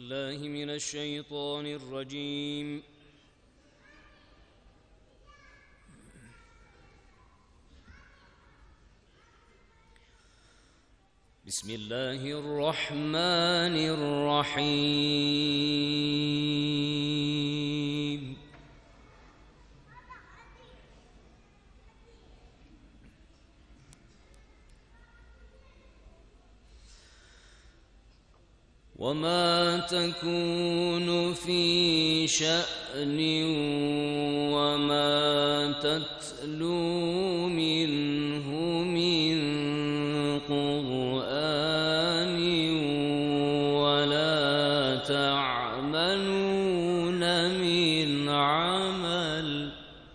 بالله من الشيطان الرجيم. بسم الله الرحمن الرحيم. وما تكون في شأن وما تتلو منه من قرآن ولا تعملون من عمل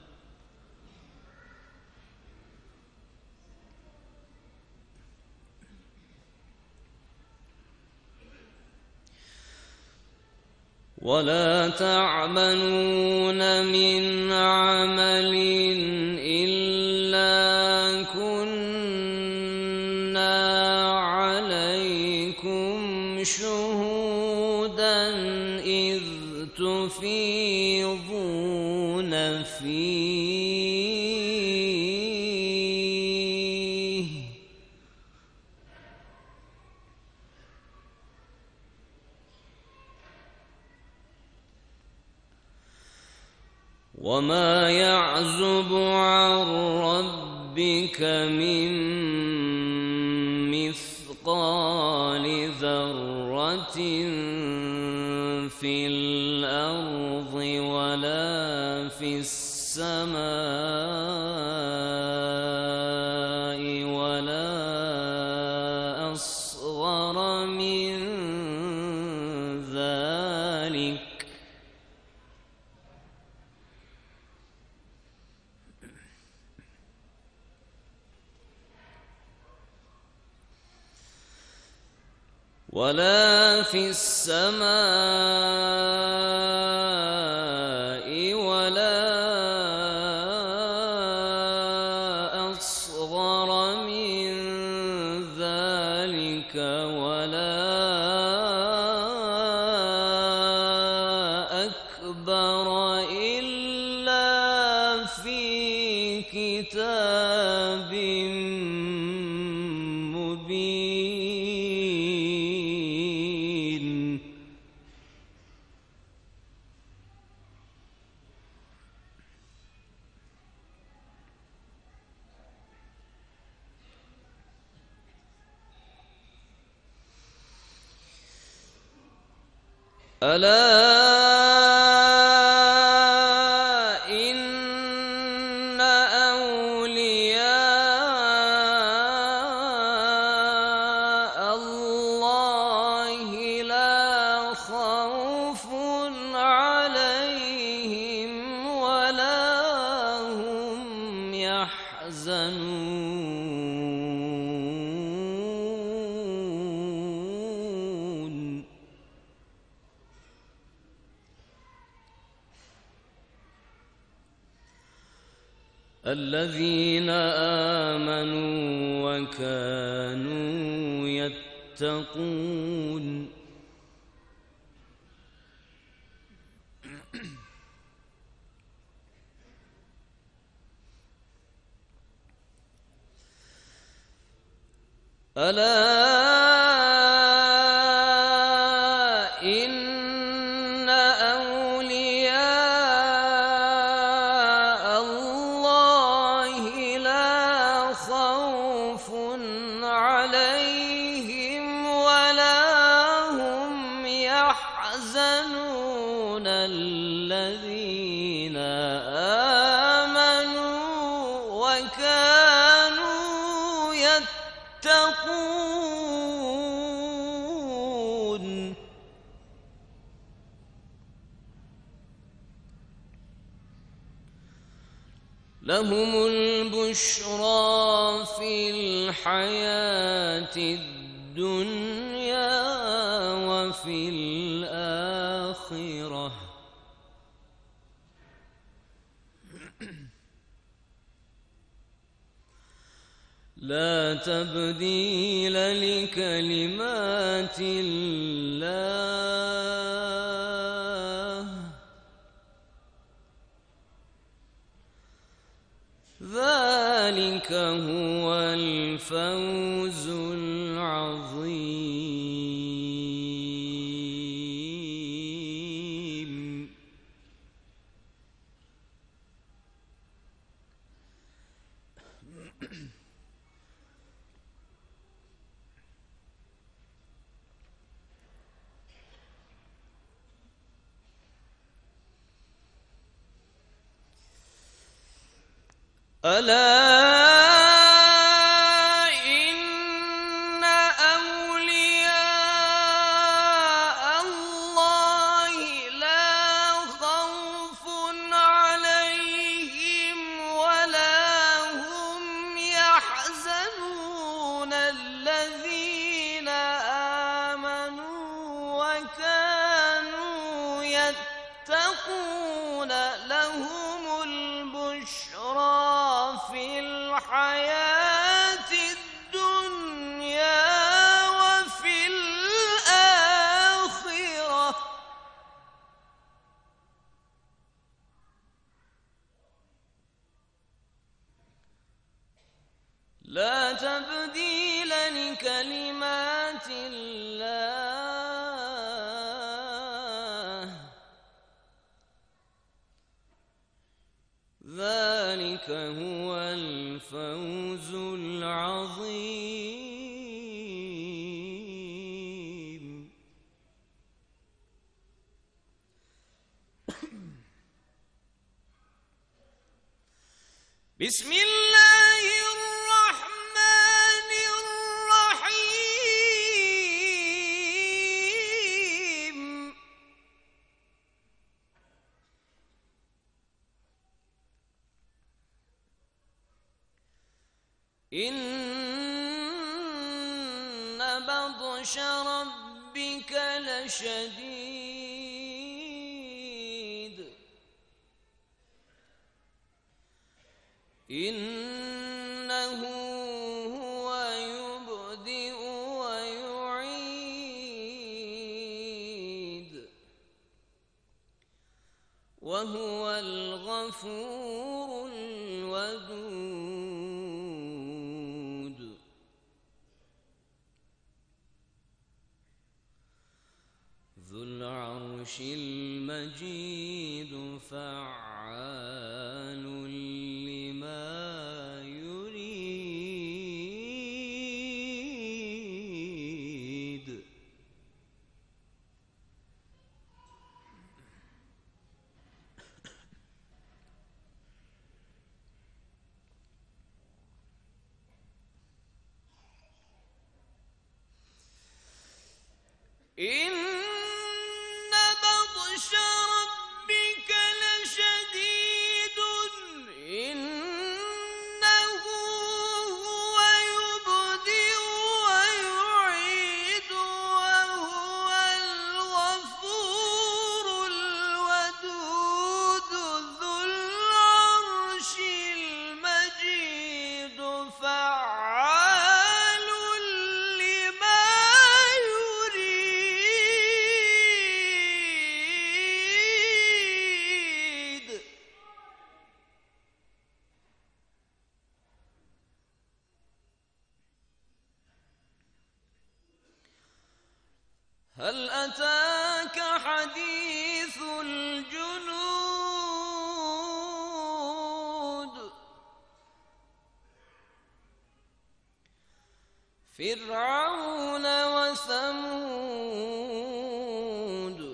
إلا كنا عليكم شهودا إذ تفيضون فيه وما يعزب عن ربك من مثقال ذرة في الأرض ولا في السماء ولا أصغر من ذلك ولا في السماء ولا أصغر من ذلك ولا أكبر إلا في كتاب مبين. ألا إن أولياء الله لا خوف عليهم ولا هم يحزنون. الذين آمنوا وكانوا يتقون. ألا إن أولياء الله لا خوف عليهم ولا هم يحزنون. الذين آمنوا وكانوا يتقون. لهم البشرى في الحياة الدنيا وفي الآخرة لا تبديل لكلمات الله ذلك هو الفوز العظيم. ألا إن أولياء الله لا خوف عليهم ولا هم يحزنون الذين آمنوا وكانوا يتقون لهم البشرى في الحياة الدنيا وفي الآخرة لا تبديل لكلمات الله ذلك هو الفوز العظيم. بسم الله الرحمن الرحيم. إن بطش ربك لشديد إنه هو يبدئ ويعيد وهو الغفور الودود ذو العرش المجيد فعال لما يريد. إن بطش ربك لشديد إنه هو يبدئ ويعيد وهو الغفور الودود ذو العرش المجيد فعال لما يريد. هل أتاك حديث الجنود فرعون وثمود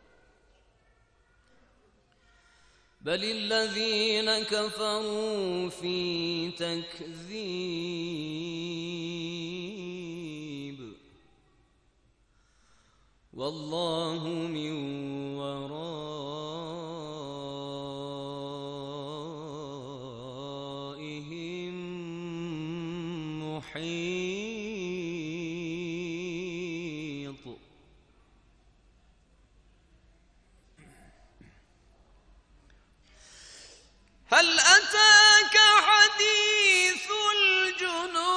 بل الذين كفروا في تكذيب والله من ورائهم محيط. هل أتاك حديث الجنود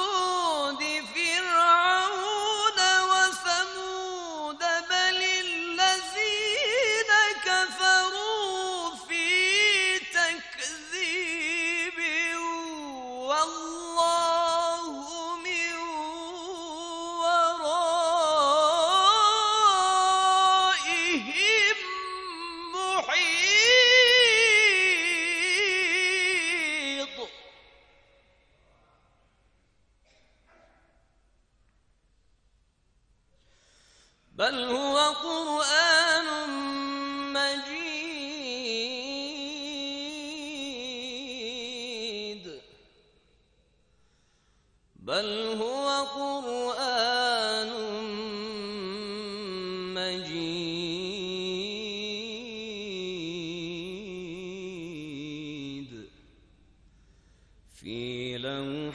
بل هو قرآن مجيد بل هو قرآن مجيد في لوح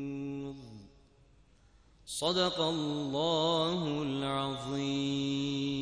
محفوظ. صدق الله العظيم.